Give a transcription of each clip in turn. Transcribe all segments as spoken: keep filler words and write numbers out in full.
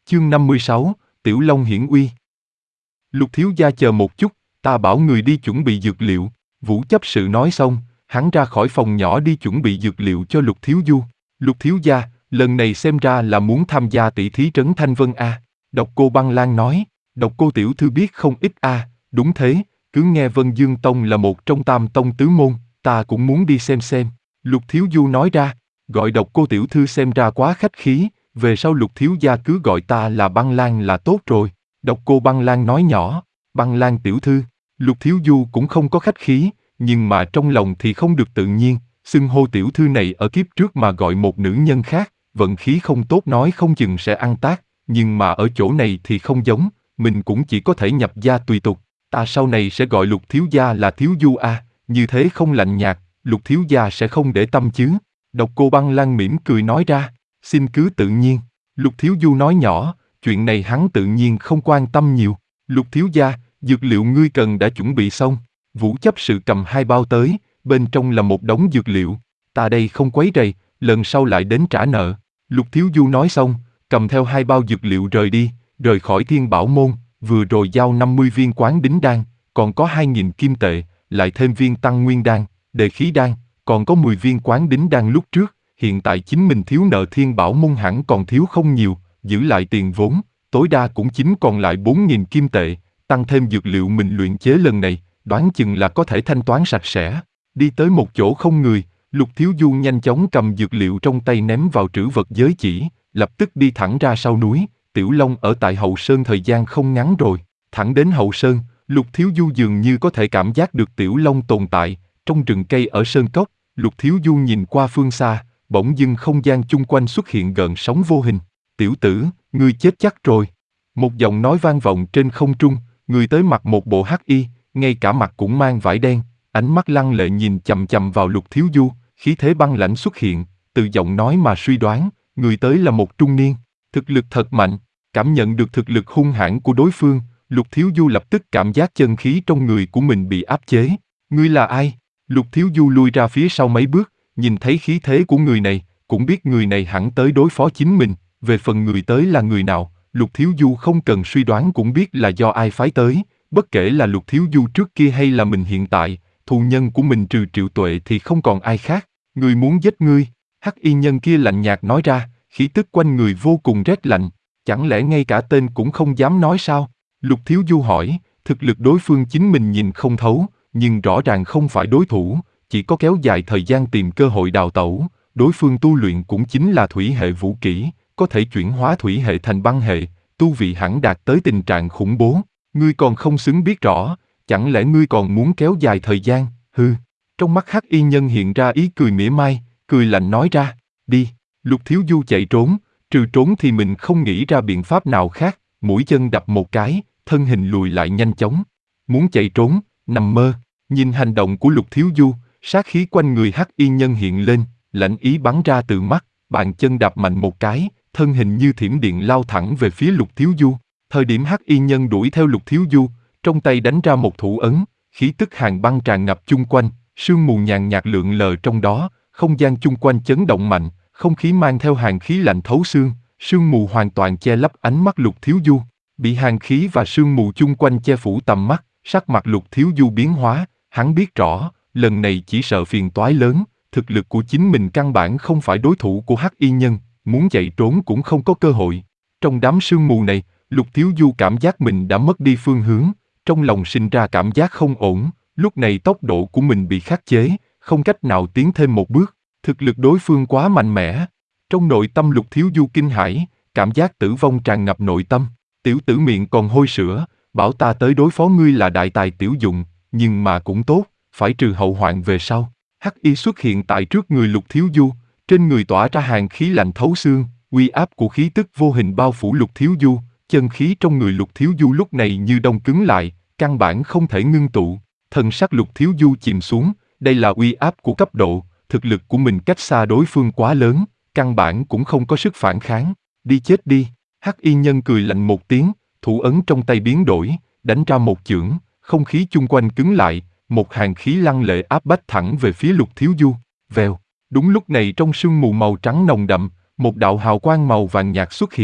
Chương năm mươi sáu, Tiểu Long hiển uy. Lục thiếu gia chờ một chút, ta bảo người đi chuẩn bị dược liệu. Vũ chấp sự nói xong, hắn ra khỏi phòng nhỏ đi chuẩn bị dược liệu cho Lục thiếu du. Lục thiếu gia, lần này xem ra là muốn tham gia tỷ thí trấn Thanh Vân a. Độc Cô Băng Lan nói. Độc Cô tiểu thư biết không ít a. Đúng thế, cứ nghe Vân Dương Tông là một trong tam tông tứ môn, ta cũng muốn đi xem xem. Lục thiếu du nói ra. Gọi Độc Cô tiểu thư xem ra quá khách khí, về sau Lục thiếu gia cứ gọi ta là Băng Lan là tốt rồi. Độc Cô Băng Lan nói nhỏ. Băng Lan tiểu thư. Lục thiếu du cũng không có khách khí, nhưng mà trong lòng thì không được tự nhiên. Xưng hô tiểu thư này ở kiếp trước mà gọi một nữ nhân khác, vận khí không tốt nói không chừng sẽ ăn tát, nhưng mà ở chỗ này thì không giống, mình cũng chỉ có thể nhập gia tùy tục. Ta sau này sẽ gọi Lục thiếu gia là thiếu du a, như thế không lạnh nhạt, Lục thiếu gia sẽ không để tâm chứ. Độc Cô Băng Lan mỉm cười nói ra. Xin cứ tự nhiên. Lục thiếu du nói nhỏ, chuyện này hắn tự nhiên không quan tâm nhiều. Lục thiếu gia, dược liệu ngươi cần đã chuẩn bị xong. Vũ chấp sự cầm hai bao tới, bên trong là một đống dược liệu. Ta đây không quấy rầy, lần sau lại đến trả nợ. Lục thiếu du nói xong, cầm theo hai bao dược liệu rời đi, rời khỏi Thiên Bảo môn, vừa rồi giao năm mươi viên Quán Đính đan, còn có hai nghìn kim tệ, lại thêm viên Tăng Nguyên đan, Đề khí đan, còn có mười viên Quán Đính đan lúc trước. Hiện tại chính mình thiếu nợ Thiên Bảo môn hẳn còn thiếu không nhiều, giữ lại tiền vốn, tối đa cũng chính còn lại bốn nghìn kim tệ, tăng thêm dược liệu mình luyện chế lần này, đoán chừng là có thể thanh toán sạch sẽ. Đi tới một chỗ không người, Lục thiếu du nhanh chóng cầm dược liệu trong tay ném vào trữ vật giới chỉ, lập tức đi thẳng ra sau núi. Tiểu Long ở tại Hậu Sơn thời gian không ngắn rồi, thẳng đến Hậu Sơn, Lục thiếu du dường như có thể cảm giác được Tiểu Long tồn tại. Trong rừng cây ở Sơn Cốc, Lục thiếu du nhìn qua phương xa, bỗng dưng không gian chung quanh xuất hiện gợn sóng vô hình. Tiểu tử, ngươi chết chắc rồi. Một giọng nói vang vọng trên không trung, người tới mặc một bộ hắc y, ngay cả mặt cũng mang vải đen, ánh mắt lăng lệ nhìn chằm chằm vào Lục thiếu du, khí thế băng lãnh xuất hiện, từ giọng nói mà suy đoán, người tới là một trung niên, thực lực thật mạnh. Cảm nhận được thực lực hung hãn của đối phương, Lục thiếu du lập tức cảm giác chân khí trong người của mình bị áp chế. Ngươi là ai? Lục thiếu du lui ra phía sau mấy bước, nhìn thấy khí thế của người này, cũng biết người này hẳn tới đối phó chính mình. Về phần người tới là người nào, Lục thiếu du không cần suy đoán cũng biết là do ai phái tới. Bất kể là Lục thiếu du trước kia hay là mình hiện tại, thù nhân của mình trừ Triệu Tuệ thì không còn ai khác. Người muốn giết ngươi. Hắc y nhân kia lạnh nhạt nói ra, khí tức quanh người vô cùng rét lạnh. Chẳng lẽ ngay cả tên cũng không dám nói sao? Lục thiếu du hỏi, thực lực đối phương chính mình nhìn không thấu, nhưng rõ ràng không phải đối thủ, chỉ có kéo dài thời gian tìm cơ hội đào tẩu. Đối phương tu luyện cũng chính là thủy hệ vũ kỹ, có thể chuyển hóa thủy hệ thành băng hệ, tu vị hẳn đạt tới tình trạng khủng bố. Ngươi còn không xứng biết rõ, chẳng lẽ ngươi còn muốn kéo dài thời gian? Hừ. Trong mắt hắc y nhân hiện ra ý cười mỉa mai, cười lạnh nói ra, đi. Lục thiếu du chạy trốn, trừ trốn thì mình không nghĩ ra biện pháp nào khác, mũi chân đập một cái, thân hình lùi lại nhanh chóng. Muốn chạy trốn, nằm mơ. Nhìn hành động của Lục thiếu du, sát khí quanh người hắc y nhân hiện lên, lạnh ý bắn ra từ mắt, bàn chân đạp mạnh một cái, thân hình như thiểm điện lao thẳng về phía Lục thiếu du. Thời điểm hắc y nhân đuổi theo Lục thiếu du, trong tay đánh ra một thủ ấn, khí tức hàn băng tràn ngập chung quanh, sương mù nhàn nhạt lượn lờ trong đó, không gian chung quanh chấn động mạnh, không khí mang theo hàn khí lạnh thấu xương, sương mù hoàn toàn che lấp ánh mắt Lục thiếu du. Bị hàn khí và sương mù chung quanh che phủ tầm mắt, sắc mặt Lục thiếu du biến hóa, hắn biết rõ, lần này chỉ sợ phiền toái lớn, thực lực của chính mình căn bản không phải đối thủ của hắc y nhân, muốn chạy trốn cũng không có cơ hội. Trong đám sương mù này, Lục thiếu du cảm giác mình đã mất đi phương hướng, trong lòng sinh ra cảm giác không ổn, lúc này tốc độ của mình bị khắc chế, không cách nào tiến thêm một bước, thực lực đối phương quá mạnh mẽ. Trong nội tâm Lục thiếu du kinh hãi, cảm giác tử vong tràn ngập nội tâm, tiểu tử miệng còn hôi sữa, bảo ta tới đối phó ngươi là đại tài tiểu dụng, nhưng mà cũng tốt, phải trừ hậu hoạn về sau. Hắc y xuất hiện tại trước người Lục thiếu du, trên người tỏa ra hàn khí lạnh thấu xương, uy áp của khí tức vô hình bao phủ Lục thiếu du, chân khí trong người Lục thiếu du lúc này như đông cứng lại, căn bản không thể ngưng tụ. Thần sắc Lục thiếu du chìm xuống, đây là uy áp của cấp độ, thực lực của mình cách xa đối phương quá lớn, căn bản cũng không có sức phản kháng. Đi chết đi. Hắc y nhân cười lạnh một tiếng, thủ ấn trong tay biến đổi, đánh ra một chưởng, không khí chung quanh cứng lại, một hàn khí lăng lệ áp bách thẳng về phía Lục thiếu du. Vèo. Đúng lúc này trong sương mù màu trắng nồng đậm, một đạo hào quang màu vàng nhạt xuất hiện,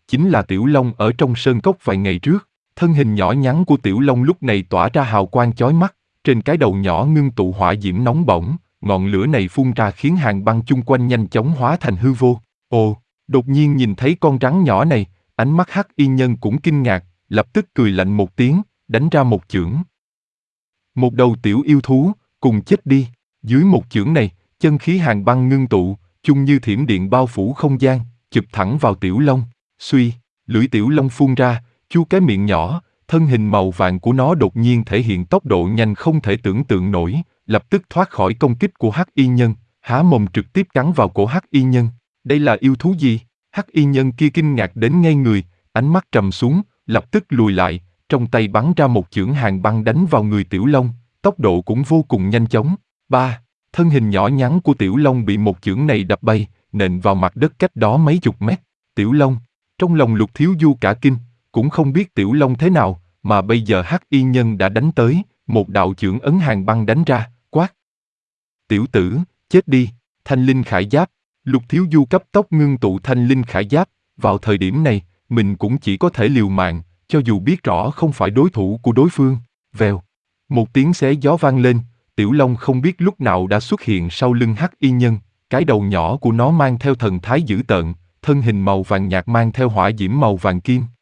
chính là Tiểu Long ở trong sơn cốc vài ngày trước. Thân hình nhỏ nhắn của Tiểu Long lúc này tỏa ra hào quang chói mắt, trên cái đầu nhỏ ngưng tụ hỏa diễm nóng bỏng, ngọn lửa này phun ra khiến hàng băng chung quanh nhanh chóng hóa thành hư vô. Ồ, đột nhiên nhìn thấy con rắn nhỏ này, ánh mắt Hắc Y Nhân cũng kinh ngạc, lập tức cười lạnh một tiếng, đánh ra một chưởng. Một đầu tiểu yêu thú, cùng chết đi. Dưới một chưởng này, chân khí hàng băng ngưng tụ, chung như thiểm điện bao phủ không gian, chụp thẳng vào Tiểu Long. Suy, lưỡi Tiểu Long phun ra, chu cái miệng nhỏ, thân hình màu vàng của nó đột nhiên thể hiện tốc độ nhanh không thể tưởng tượng nổi, lập tức thoát khỏi công kích của Hắc Y Nhân, há mồm trực tiếp cắn vào cổ Hắc Y Nhân. Đây là yêu thú gì? Hắc Y Nhân kia kinh ngạc đến ngây người, ánh mắt trầm xuống, lập tức lùi lại, trong tay bắn ra một chưởng hàn băng đánh vào người Tiểu Long, tốc độ cũng vô cùng nhanh chóng. Ba, thân hình nhỏ nhắn của Tiểu Long bị một chưởng này đập bay, nện vào mặt đất cách đó mấy chục mét. Tiểu Long, trong lòng Lục Thiếu Du cả kinh, cũng không biết Tiểu Long thế nào, mà bây giờ Hắc Y Nhân đã đánh tới, một đạo chưởng ấn hàn băng đánh ra, quát. Tiểu tử, chết đi, thanh linh khải giáp. Lục Thiếu Du cấp tốc ngưng tụ thanh linh khải giáp, vào thời điểm này, mình cũng chỉ có thể liều mạng, cho dù biết rõ không phải đối thủ của đối phương. Vèo, một tiếng xé gió vang lên, Tiểu Long không biết lúc nào đã xuất hiện sau lưng Hắc Y Nhân, cái đầu nhỏ của nó mang theo thần thái dữ tợn, thân hình màu vàng nhạt mang theo hỏa diễm màu vàng kim.